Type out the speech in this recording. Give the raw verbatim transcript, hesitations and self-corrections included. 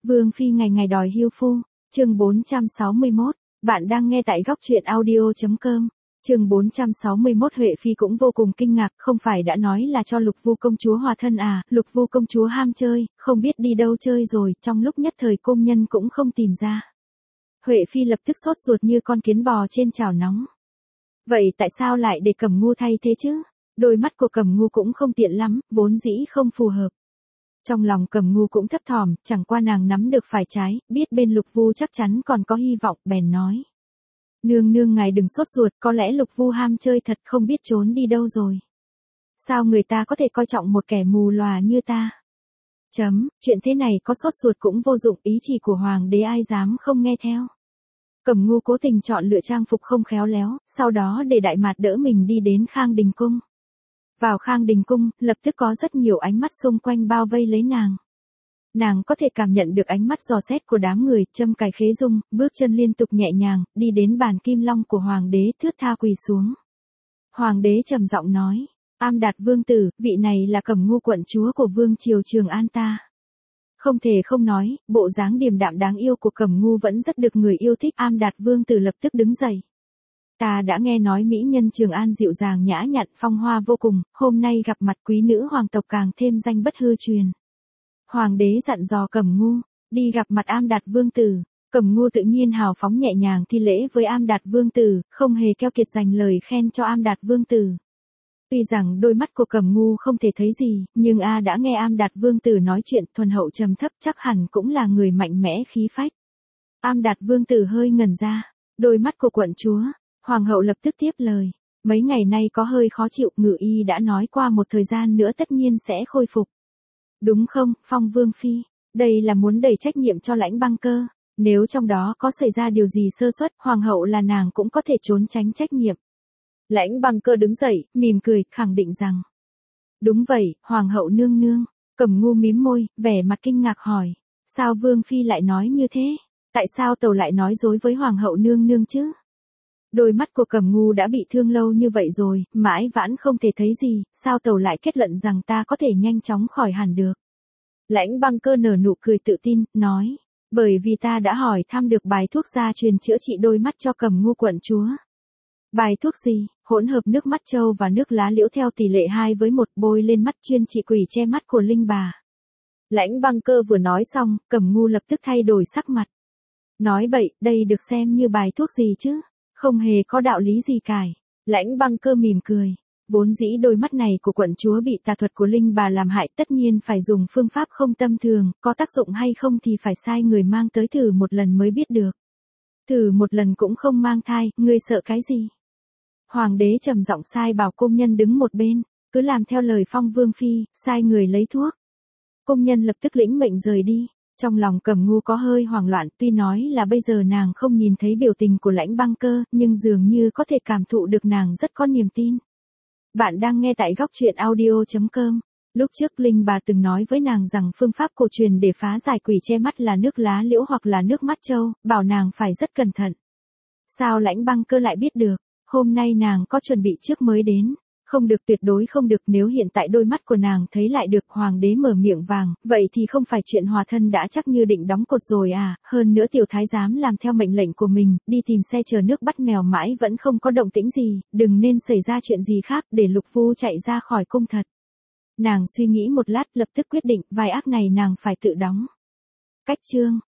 Vương phi ngày ngày đòi hưu phu, chương bốn trăm sáu mươi mốt, bạn đang nghe tại góc truyện audio.com. Chương bốn trăm sáu mươi mốt Huệ phi cũng vô cùng kinh ngạc, không phải đã nói là cho Lục Vu công chúa hòa thân à, Lục Vu công chúa ham chơi, không biết đi đâu chơi rồi, trong lúc nhất thời cung nhân cũng không tìm ra. Huệ phi lập tức sốt ruột như con kiến bò trên chảo nóng. Vậy tại sao lại để Cẩm Ngu thay thế chứ? Đôi mắt của Cẩm Ngu cũng không tiện lắm, vốn dĩ không phù hợp. Trong lòng Cẩm Ngu cũng thấp thỏm, chẳng qua nàng nắm được phải trái, biết bên Lục Vu chắc chắn còn có hy vọng, bèn nói. Nương nương ngài đừng sốt ruột, có lẽ Lục Vu ham chơi thật không biết trốn đi đâu rồi. Sao người ta có thể coi trọng một kẻ mù lòa như ta? Chấm, chuyện thế này có sốt ruột cũng vô dụng, ý chỉ của hoàng đế ai dám không nghe theo. Cẩm Ngu cố tình chọn lựa trang phục không khéo léo, sau đó để Đại Mạt đỡ mình đi đến Khang Đình Cung. Vào Khang Đình Cung, lập tức có rất nhiều ánh mắt xung quanh bao vây lấy nàng. Nàng có thể cảm nhận được ánh mắt dò xét của đám người, châm cài khế dung, bước chân liên tục nhẹ nhàng, đi đến bàn kim long của hoàng đế thướt tha quỳ xuống. Hoàng đế trầm giọng nói, Am Đạt vương tử, vị này là Cẩm Ngu quận chúa của vương triều Trường An ta. Không thể không nói, bộ dáng điềm đạm đáng yêu của Cẩm Ngu vẫn rất được người yêu thích. Am Đạt vương tử lập tức đứng dậy. Ta đã nghe nói mỹ nhân Trường An dịu dàng nhã nhặn phong hoa vô cùng, hôm nay gặp mặt quý nữ hoàng tộc càng thêm danh bất hư truyền. Hoàng đế dặn dò Cẩm Ngu, đi gặp mặt Am Đạt vương tử. Cẩm Ngu tự nhiên hào phóng nhẹ nhàng thi lễ với Am Đạt vương tử, không hề keo kiệt dành lời khen cho Am Đạt vương tử. Tuy rằng đôi mắt của Cẩm Ngu không thể thấy gì, nhưng A đã nghe Am Đạt vương tử nói chuyện thuần hậu trầm thấp, chắc hẳn cũng là người mạnh mẽ khí phách. Am Đạt vương tử hơi ngẩn ra, đôi mắt của quận chúa. Hoàng hậu lập tức tiếp lời, mấy ngày nay có hơi khó chịu, ngự y đã nói qua một thời gian nữa tất nhiên sẽ khôi phục. Đúng không, Phong vương phi, đây là muốn đẩy trách nhiệm cho Lãnh Băng Cơ, nếu trong đó có xảy ra điều gì sơ suất, hoàng hậu là nàng cũng có thể trốn tránh trách nhiệm. Lãnh Băng Cơ đứng dậy, mỉm cười, khẳng định rằng, đúng vậy, hoàng hậu nương nương. Cẩm Ngu mím môi, vẻ mặt kinh ngạc hỏi, sao vương phi lại nói như thế, tại sao tàu lại nói dối với hoàng hậu nương nương chứ? Đôi mắt của Cẩm Ngu đã bị thương lâu như vậy rồi, mãi vãn không thể thấy gì, sao tàu lại kết luận rằng ta có thể nhanh chóng khỏi hẳn được. Lãnh Băng Cơ nở nụ cười tự tin, nói, bởi vì ta đã hỏi thăm được bài thuốc gia truyền chữa trị đôi mắt cho Cẩm Ngu quận chúa. Bài thuốc gì? Hỗn hợp nước mắt trâu và nước lá liễu theo tỷ lệ hai với một, bôi lên mắt chuyên trị quỷ che mắt của linh bà. Lãnh Băng Cơ vừa nói xong, Cẩm Ngu lập tức thay đổi sắc mặt. Nói bậy, đây được xem như bài thuốc gì chứ? Không hề có đạo lý gì cải. Lãnh Băng Cơ mỉm cười. Vốn dĩ đôi mắt này của quận chúa bị tà thuật của linh bà làm hại, tất nhiên phải dùng phương pháp không tâm thường, có tác dụng hay không thì phải sai người mang tới thử một lần mới biết được. Thử một lần cũng không mang thai, ngươi sợ cái gì? Hoàng đế trầm giọng sai bảo cung nhân đứng một bên, cứ làm theo lời Phong vương phi, sai người lấy thuốc. Cung nhân lập tức lĩnh mệnh rời đi. Trong lòng Cẩm Ngu có hơi hoảng loạn, tuy nói là bây giờ nàng không nhìn thấy biểu tình của Lãnh Băng Cơ, nhưng dường như có thể cảm thụ được nàng rất có niềm tin. Bạn đang nghe tại góc truyện audio.com. Lúc trước Linh bà từng nói với nàng rằng phương pháp cổ truyền để phá giải quỷ che mắt là nước lá liễu hoặc là nước mắt trâu, bảo nàng phải rất cẩn thận. Sao Lãnh Băng Cơ lại biết được? Hôm nay nàng có chuẩn bị trước mới đến. Không được, tuyệt đối không được, nếu hiện tại đôi mắt của nàng thấy lại được. Hoàng đế mở miệng vàng, vậy thì không phải chuyện hòa thân đã chắc như định đóng cột rồi à, hơn nữa tiểu thái giám làm theo mệnh lệnh của mình, đi tìm xe chờ nước bắt mèo mãi vẫn không có động tĩnh gì, đừng nên xảy ra chuyện gì khác để Lục Vu chạy ra khỏi cung thật. Nàng suy nghĩ một lát lập tức quyết định, vai ác này nàng phải tự đóng. Cách chương.